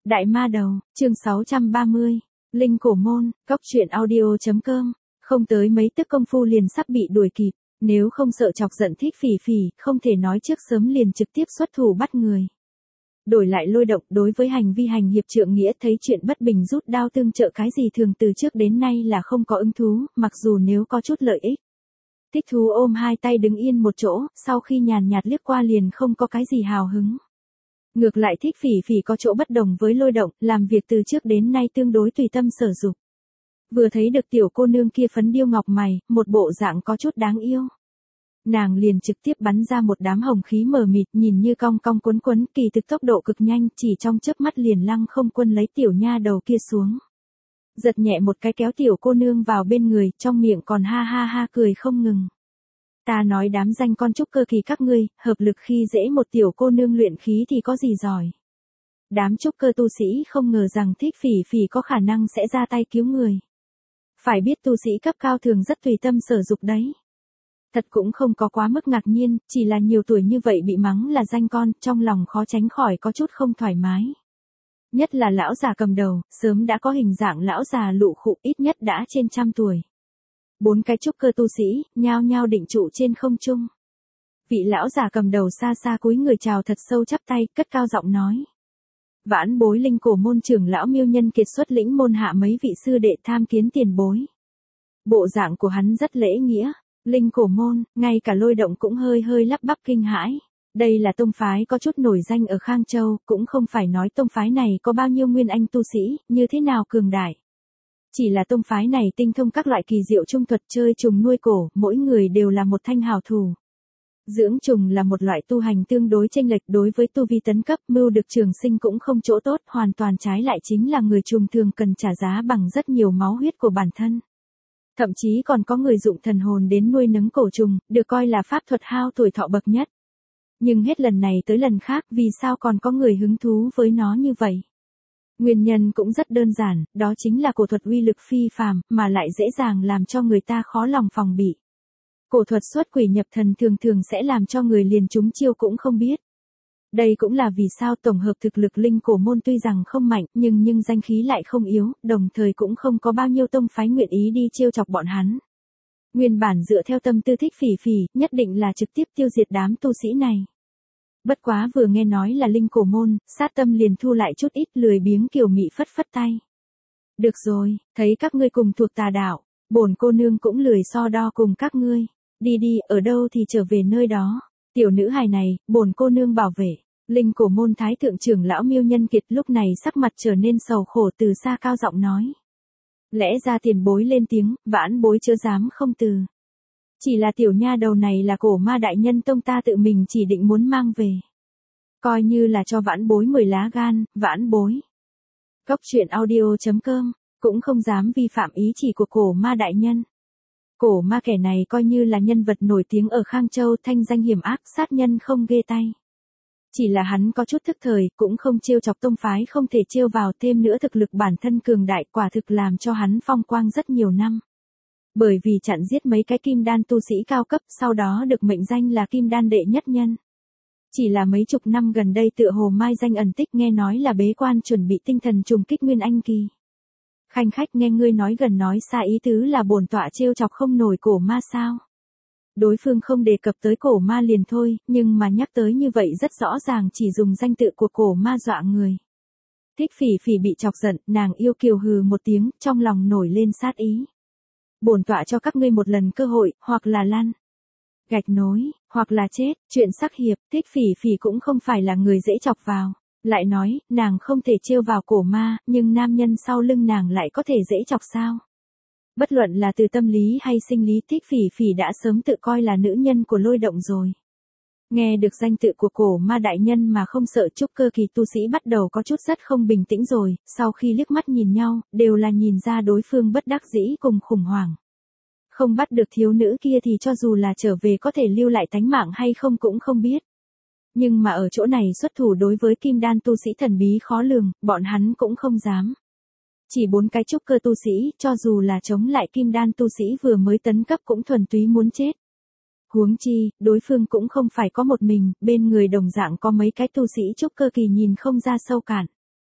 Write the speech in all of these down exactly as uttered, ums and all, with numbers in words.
Đại ma đầu, chương sáu trăm ba mươi. Linh cổ môn, cóc truyện audio.com. Không tới mấy tức công phu liền sắp bị đuổi kịp, nếu không sợ chọc giận Thích Phỉ Phỉ, không thể nói trước sớm liền trực tiếp xuất thủ bắt người. Đổi lại Lôi Động đối với hành vi hành hiệp trượng nghĩa thấy chuyện bất bình rút đao tương trợ cái gì thường từ trước đến nay là không có hứng thú, mặc dù nếu có chút lợi ích. Thích thú ôm hai tay đứng yên một chỗ, sau khi nhàn nhạt liếc qua liền không có cái gì hào hứng. Ngược lại Thích Phỉ Phỉ có chỗ bất đồng với Lôi Động, làm việc từ trước đến nay tương đối tùy tâm sở dục. Vừa thấy được tiểu cô nương kia phấn điêu ngọc mày, một bộ dạng có chút đáng yêu. Nàng liền trực tiếp bắn ra một đám hồng khí mờ mịt, nhìn như cong cong quấn quấn, kỳ thực tốc độ cực nhanh, chỉ trong chớp mắt liền lăng không quân lấy tiểu nha đầu kia xuống. Giật nhẹ một cái kéo tiểu cô nương vào bên người, trong miệng còn ha ha ha cười không ngừng. Ta nói đám danh con trúc cơ kỳ các ngươi, hợp lực khi dễ một tiểu cô nương luyện khí thì có gì giỏi. Đám trúc cơ tu sĩ không ngờ rằng Thích Phỉ Phỉ có khả năng sẽ ra tay cứu người. Phải biết tu sĩ cấp cao thường rất tùy tâm sở dục đấy. Thật cũng không có quá mức ngạc nhiên, chỉ là nhiều tuổi như vậy bị mắng là danh con, trong lòng khó tránh khỏi có chút không thoải mái. Nhất là lão già cầm đầu, sớm đã có hình dạng lão già lụ khụ, ít nhất đã trên trăm tuổi. Bốn cái trúc cơ tu sĩ, nhao nhao định trụ trên không trung. Vị lão già cầm đầu xa xa cúi người chào thật sâu chắp tay, cất cao giọng nói. Vãn bối Linh cổ môn trưởng lão Miêu Nhân Kiệt xuất lĩnh môn hạ mấy vị sư đệ tham kiến tiền bối. Bộ dạng của hắn rất lễ nghĩa. Linh cổ môn, ngay cả Lôi Động cũng hơi hơi lắp bắp kinh hãi. Đây là tông phái có chút nổi danh ở Khang Châu, cũng không phải nói tông phái này có bao nhiêu nguyên anh tu sĩ, như thế nào cường đại. Chỉ là tông phái này tinh thông các loại kỳ diệu trung thuật chơi trùng nuôi cổ, mỗi người đều là một thanh hào thủ. Dưỡng trùng là một loại tu hành tương đối chênh lệch đối với tu vi tấn cấp, mưu được trường sinh cũng không chỗ tốt, hoàn toàn trái lại chính là người trùng thường cần trả giá bằng rất nhiều máu huyết của bản thân. Thậm chí còn có người dụng thần hồn đến nuôi nấng cổ trùng, được coi là pháp thuật hao tuổi thọ bậc nhất. Nhưng hết lần này tới lần khác, vì sao còn có người hứng thú với nó như vậy? Nguyên nhân cũng rất đơn giản, đó chính là cổ thuật uy lực phi phàm, mà lại dễ dàng làm cho người ta khó lòng phòng bị. Cổ thuật xuất quỷ nhập thần thường thường sẽ làm cho người liền trúng chiêu cũng không biết. Đây cũng là vì sao tổng hợp thực lực Linh cổ môn tuy rằng không mạnh, nhưng nhưng danh khí lại không yếu, đồng thời cũng không có bao nhiêu tông phái nguyện ý đi trêu chọc bọn hắn. Nguyên bản dựa theo tâm tư Thích Phỉ Phỉ, nhất định là trực tiếp tiêu diệt đám tu sĩ này. Bất quá vừa nghe nói là Linh cổ môn, sát tâm liền thu lại chút ít, lười biếng kiều mị phất phất tay. Được rồi, thấy các ngươi cùng thuộc tà đạo, bổn cô nương cũng lười so đo cùng các ngươi. Đi đi, ở đâu thì trở về nơi đó. Tiểu nữ hài này, bổn cô nương bảo vệ. Linh cổ môn thái thượng trưởng lão Miêu Nhân Kiệt lúc này sắc mặt trở nên sầu khổ, từ xa cao giọng nói. Lẽ ra tiền bối lên tiếng, vãn bối chớ dám không từ. Chỉ là tiểu nha đầu này là cổ ma đại nhân tông ta tự mình chỉ định muốn mang về. Coi như là cho vãn bối mười lá gan, vãn bối. Cóc truyện audio.com, cũng không dám vi phạm ý chỉ của cổ ma đại nhân. Cổ ma kẻ này coi như là nhân vật nổi tiếng ở Khang Châu, thanh danh hiểm ác, sát nhân không ghê tay. Chỉ là hắn có chút thức thời, cũng không trêu chọc tông phái không thể trêu vào, thêm nữa thực lực bản thân cường đại, quả thực làm cho hắn phong quang rất nhiều năm. Bởi vì chặn giết mấy cái kim đan tu sĩ cao cấp, sau đó được mệnh danh là kim đan đệ nhất nhân. Chỉ là mấy chục năm gần đây tựa hồ mai danh ẩn tích, nghe nói là bế quan chuẩn bị tinh thần trùng kích nguyên anh kỳ. Khanh khách, nghe ngươi nói gần nói xa, ý tứ là bổn tọa trêu chọc không nổi cổ ma sao? Đối phương không đề cập tới cổ ma liền thôi, nhưng mà nhắc tới như vậy rất rõ ràng chỉ dùng danh tự của cổ ma dọa người. Thích Phỉ Phỉ bị chọc giận, nàng yêu kiều hừ một tiếng, trong lòng nổi lên sát ý. Bổn tọa cho các ngươi một lần cơ hội, hoặc là lăn gạch nối, hoặc là chết. Chuyện sắc hiệp, Thích Phỉ Phỉ cũng không phải là người dễ chọc vào. Lại nói, nàng không thể trêu vào cổ ma, nhưng nam nhân sau lưng nàng lại có thể dễ chọc sao? Bất luận là từ tâm lý hay sinh lý, Thích Phỉ Phỉ đã sớm tự coi là nữ nhân của Lôi Động rồi. Nghe được danh tự của cổ ma đại nhân mà không sợ trúc cơ kỳ tu sĩ bắt đầu có chút rất không bình tĩnh rồi, sau khi liếc mắt nhìn nhau, đều là nhìn ra đối phương bất đắc dĩ cùng khủng hoảng. Không bắt được thiếu nữ kia thì cho dù là trở về có thể lưu lại tánh mạng hay không cũng không biết. Nhưng mà ở chỗ này xuất thủ đối với kim đan tu sĩ thần bí khó lường, bọn hắn cũng không dám. Chỉ bốn cái trúc cơ tu sĩ, cho dù là chống lại kim đan tu sĩ vừa mới tấn cấp cũng thuần túy muốn chết. Huống chi, đối phương cũng không phải có một mình, bên người đồng dạng có mấy cái tu sĩ trúc cơ kỳ nhìn không ra sâu cạn.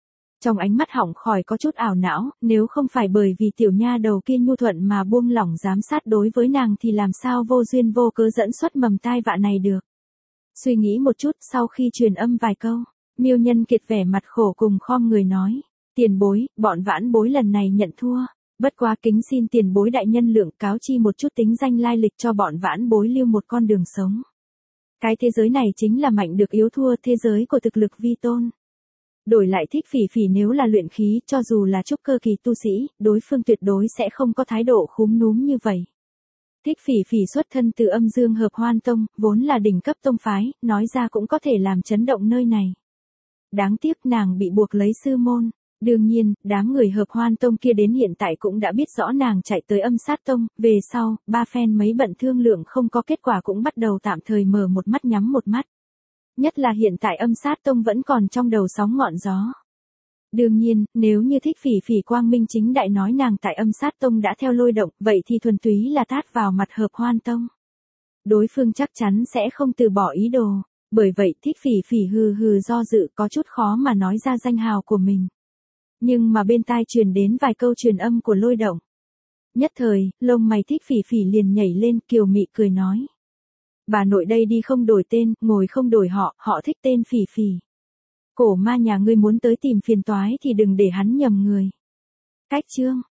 Trong ánh mắt hỏng khỏi có chút ảo não, nếu không phải bởi vì tiểu nha đầu kia nhu thuận mà buông lỏng giám sát đối với nàng thì làm sao vô duyên vô cớ dẫn xuất mầm tai vạ này được. Suy nghĩ một chút sau khi truyền âm vài câu, Miêu Nhân Kiệt vẻ mặt khổ cùng khom người nói. Tiền bối, bọn vãn bối lần này nhận thua. Bất quá kính xin tiền bối đại nhân lượng cáo chi một chút tính danh lai lịch cho bọn vãn bối lưu một con đường sống. Cái thế giới này chính là mạnh được yếu thua, thế giới của thực lực vi tôn. Đổi lại Thích Phỉ Phỉ nếu là luyện khí, cho dù là trúc cơ kỳ tu sĩ, đối phương tuyệt đối sẽ không có thái độ khúm núm như vậy. Thích Phỉ Phỉ xuất thân từ Âm Dương Hợp Hoan Tông, vốn là đỉnh cấp tông phái, nói ra cũng có thể làm chấn động nơi này. Đáng tiếc nàng bị buộc lấy sư môn. Đương nhiên, đám người Hợp Hoan Tông kia đến hiện tại cũng đã biết rõ nàng chạy tới Âm Sát Tông, về sau, ba phen mấy bận thương lượng không có kết quả cũng bắt đầu tạm thời mở một mắt nhắm một mắt. Nhất là hiện tại Âm Sát Tông vẫn còn trong đầu sóng ngọn gió. Đương nhiên, nếu như Thích Phỉ Phỉ quang minh chính đại nói nàng tại Âm Sát Tông đã theo lôi động, vậy thì thuần túy là tát vào mặt Hợp Hoan Tông. Đối phương chắc chắn sẽ không từ bỏ ý đồ, bởi vậy Thích Phỉ Phỉ hừ hừ do dự có chút khó mà nói ra danh hào của mình. Nhưng mà bên tai truyền đến vài câu truyền âm của lôi động. Nhất thời, lông mày Thích Phỉ Phỉ liền nhảy lên, kiều mị cười nói. Bà nội đây đi không đổi tên, ngồi không đổi họ, họ thích tên Phỉ Phỉ. Cổ ma nhà ngươi muốn tới tìm phiền toái thì đừng để hắn nhầm người. Cách chương.